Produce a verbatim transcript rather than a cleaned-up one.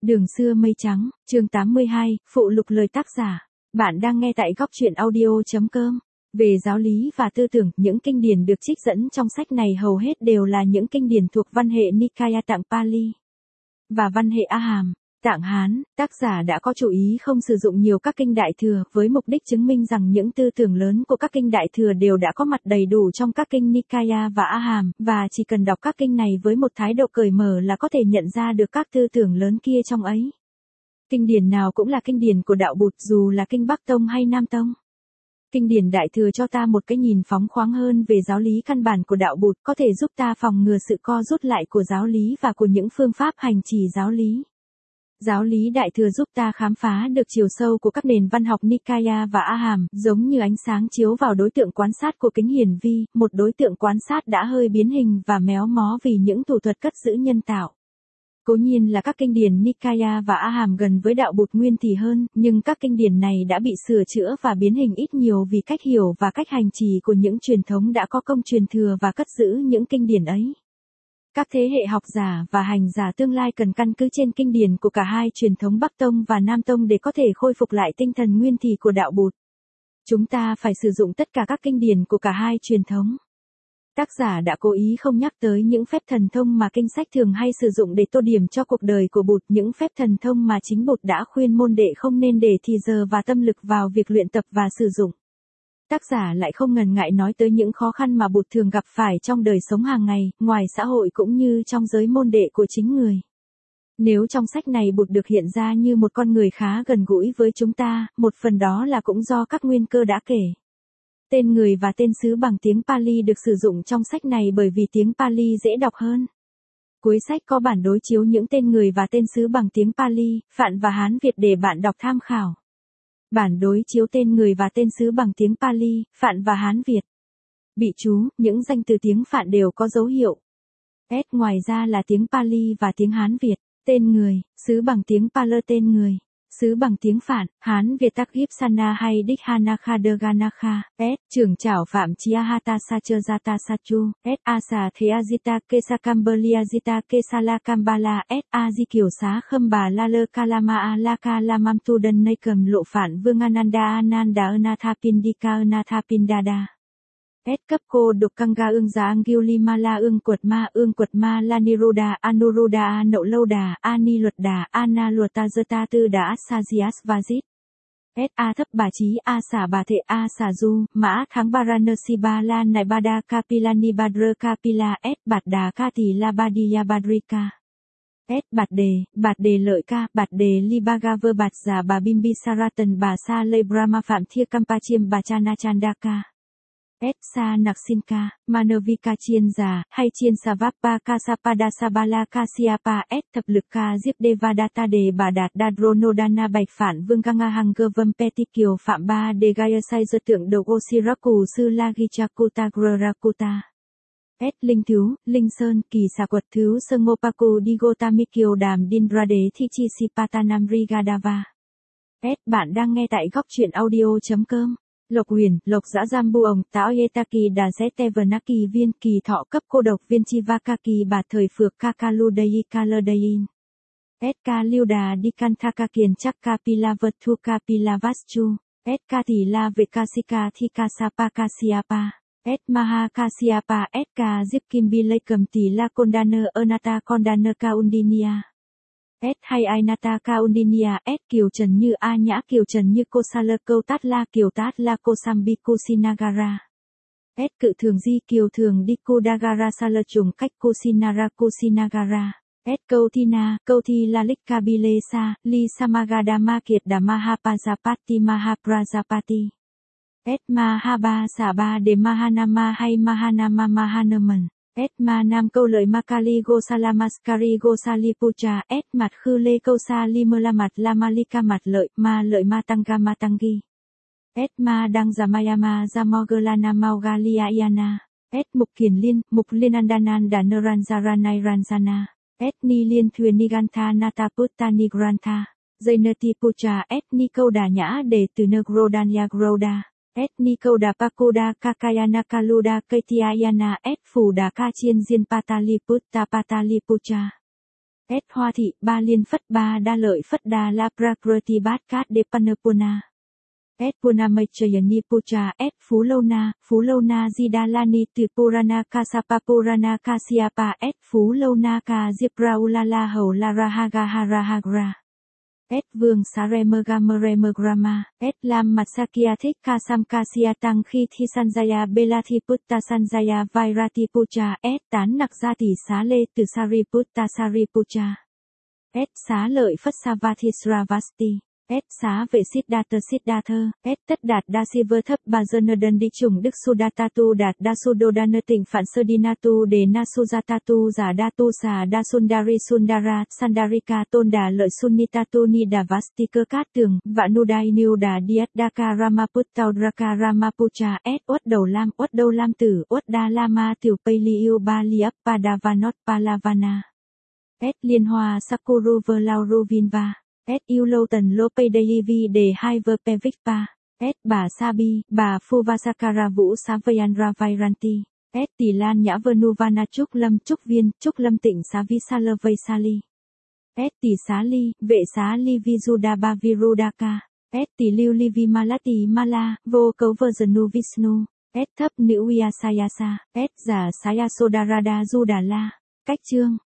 Đường xưa mây trắng, chương tám mươi hai, phụ lục lời tác giả. Bạn đang nghe tại góc truyện audio.com. Về giáo lý và tư tưởng, những kinh điển được trích dẫn trong sách này hầu hết đều là những kinh điển thuộc văn hệ Nikaya tạng Pali và văn hệ A Hàm, tạng Hán. Tác giả đã có chủ ý không sử dụng nhiều các kinh đại thừa, với mục đích chứng minh rằng những tư tưởng lớn của các kinh đại thừa đều đã có mặt đầy đủ trong các kinh Nikaya và A Hàm, và chỉ cần đọc các kinh này với một thái độ cởi mở là có thể nhận ra được các tư tưởng lớn kia trong ấy. Kinh điển nào cũng là kinh điển của đạo Bụt, dù là kinh Bắc Tông hay Nam Tông. Kinh điển đại thừa cho ta một cái nhìn phóng khoáng hơn về giáo lý căn bản của đạo Bụt, có thể giúp ta phòng ngừa sự co rút lại của giáo lý và của những phương pháp hành trì giáo lý. Giáo lý đại thừa giúp ta khám phá được chiều sâu của các nền văn học Nikaya và A Hàm, giống như ánh sáng chiếu vào đối tượng quan sát của kính hiển vi, một đối tượng quan sát đã hơi biến hình và méo mó vì những thủ thuật cất giữ nhân tạo. Cố nhiên là các kinh điển Nikaya và A Hàm gần với đạo Bụt nguyên thủy hơn, nhưng các kinh điển này đã bị sửa chữa và biến hình ít nhiều vì cách hiểu và cách hành trì của những truyền thống đã có công truyền thừa và cất giữ những kinh điển ấy. Các thế hệ học giả và hành giả tương lai cần căn cứ trên kinh điển của cả hai truyền thống Bắc Tông và Nam Tông để có thể khôi phục lại tinh thần nguyên thủy của đạo Bụt. Chúng ta phải sử dụng tất cả các kinh điển của cả hai truyền thống. Tác giả đã cố ý không nhắc tới những phép thần thông mà kinh sách thường hay sử dụng để tô điểm cho cuộc đời của Bụt, những phép thần thông mà chính Bụt đã khuyên môn đệ không nên để thì giờ và tâm lực vào việc luyện tập và sử dụng. Tác giả lại không ngần ngại nói tới những khó khăn mà Bụt thường gặp phải trong đời sống hàng ngày, ngoài xã hội cũng như trong giới môn đệ của chính người. Nếu trong sách này Bụt được hiện ra như một con người khá gần gũi với chúng ta, một phần đó là cũng do các nguyên cơ đã kể. Tên người và tên xứ bằng tiếng Pali được sử dụng trong sách này bởi vì tiếng Pali dễ đọc hơn. Cuối sách có bản đối chiếu những tên người và tên xứ bằng tiếng Pali, Phạn và Hán Việt để bạn đọc tham khảo. Bản đối chiếu tên người và tên xứ bằng tiếng Pali, Phạn và Hán Việt. Bị chú, những danh từ tiếng Phạn đều có dấu hiệu S, ngoài ra là tiếng Pali và tiếng Hán Việt. Tên người, xứ bằng tiếng Pali tên người, xứ bằng tiếng Phạn, Hán Việt Tắc Gipsana hay Đích Hanakha Derganakha. S, trưởng trảo Phạm Chiahata Sacherjata Sachu. S, Asa Theazita Kesa Kamberliazita Kesala Kambala. S, A Di Kiều Xá Khâm Bà La Lơ Kalama Alaka Lamam Tu Đân Nây Cầm Lộ Phạn Vương Ananda Ananda Anatha Pindika Anatha Pindada. S, cấp cô độc căng ga ương giá Angulimala ương quật ma ương quật ma Laniruda Anuruda Nậu Lâu Đà Ani Luật Đà Ana Luật Ta Dơ Ta Tư Đà Sajias Vajit. S, A thấp bà trí A xả bà thệ A xả du Mã Thắng Baranasi Ba La Nai Bada Kapilani Badra Kapila. S, Bạt Đà Ca Tỷ La Badiya Badrika. S, Bạt Đề, Bạt Đề Lợi Ca, Bạt Đề Libagaver Bạt Giả Bà Bimbisaratan Bà Sa Lê Brahma Phạm Thia Kampachiêm Bà Chana Chandaka. S, Sa Naksinka, Manavika Chiên Già, hay Chiên Savapa Kasapada Sabala Kasiapa. S, thập lực Ca Diếp Devadatta Đề Bà Đạt Dadronodana Bạch Phản Vương Ganga Hangavam Peti Kiều Phạm Ba Đề Gaya Sai Dơ Tượng Đầu Osiraku Sư Lagichakuta Grarakuta. S, Linh Thứ, Linh Sơn, Kỳ Xà Quật Thứ Sơ Ngopaku Digotami Kiều Đàm Dindrade Thichi Sipatanam Rigadava. S, bạn đang nghe tại góc truyện audio.com. Lộc Huyền, Lộc Dã Jambu Ồng, Táo Yetaki Đà Zetevnaki Viên, Kỳ Thọ cấp cô độc Viên Chivakaki Bà Thời Phược Kakaludayi Kaladayin. S, Ca Liêu Đà Dikantaka Kiền Chắc Kapila Vatu Kapila Vaschu. S, Ca Tỷ La Vikasika Thikasapa Kasiapa. S, Maha Kasiapa. S, Ca Diếp Kim Bilay Cầm Tỷ La Kondaner Ernata Kondaner Kaundinia. S, hay Ainata Kaundinia. S, Kiều Trần Như A Nhã Kiều Trần Như Kosala Câu Tát La Kiều Tát La Kosambi Kusinagara. S, Cự Thường Di Kiều Thường Đi Kudagara Sala Trùng Cách Kusinara Kusinagara. S, Câu Thi Na, Câu Thi La Lik Kabile Sa, Li Samagadama Kiệt Đà Mahapajapati Mahaprajapati. S, Mahaba Xả Ba Đề Mahanama hay Mahanama Mahanaman. S, Ma Nam Câu Lợi Makali Gosalamaskari Gosalipucha. S, Mặt Khư Lê Câu Sa Limala Mặt La Malika Mặt Lợi Ma Lợi Matanga Matangi. S, Ma Đăng Zamayama Zamogalana Maugalia Iana. S, Mục Kiền Liên, Mục Liên Andananda Naranjaranai Ranjana. S, Ni Liên Thuyền Nigantha Nataputta Nigrantha. Jainati Pucha. S, Ni Câu Đà Nhã Đề Từ Nagrodanya Groda. S, Nikoda Pakuda Kakayana Kaluda Kaitiayana. S, Phủ Đà Ca Chiên Diên Pataliputta Patalipucha. S Hoa thị, ba liên phất ba đa lợi phất đa la prakriti bát cát de panapuna. S Punamachayani Pucha S Phú Lâu Na, Phú Lâu Na Jidalani Tripurana Kasapapurana Kasyapa S Phú Lâu Na Ka Jipraulala Hầu Larahaga Harahagra. S Vương Saremergameremagrama, S Lam Matsakya Thích Kasam Kasya Tăng Khi Thi Sanjaya Belathi Putta Sanjaya Vairati Pucha S Tán Nặc Gia Tỷ Xá Lê Từ Sariputta Saripucha. S Xá Lợi Phất Savathi Sravasti. S Xá Vệ Siddhartha Siddhartha, S Tất Đạt Đa Siva Thấp Bà Dơ Đơn Đi Trùng Đức Sudatatu Đạt Đa Sudodana Tịnh Phạn Sơ Dinatu Đề Na Sujatatu Giả Đa Tu Xà Đa Sundari Sundara, Sandarika Tôn Đà Lợi Sunnitatu Ni Đà Vasti Cơ Cát Tường, Vanudai Niu Đà Diat Daka Ramaputtaudraka Ramapucha S Uất Đầu Lam Uất Đâu Lam Tử Uất Đa Lama Tiểu Pali Yêu Ba Liap Padavanot Palavana. S Liên Hoa Sakuru Verlauru Vinva. S yêu lâu tần lô pay day vi đề hai vơ pevicpa. S bà Sabi, bà Phuvasakara Vũ Savayan Ravairanti. S tỷ lan nhã Vernuvana Trúc Lâm Trúc Viên, Trúc Lâm Tịnh Xá Visala Vaisali. S tỷ xá ly, vệ xá ly Visuddha Virudaka. S tỷ lưu ly Vimalati Mala, vô cấu Vajanu Vishnu. S thấp nữ Uyasayasa. S giả Sayasodarada Judala. Cách chương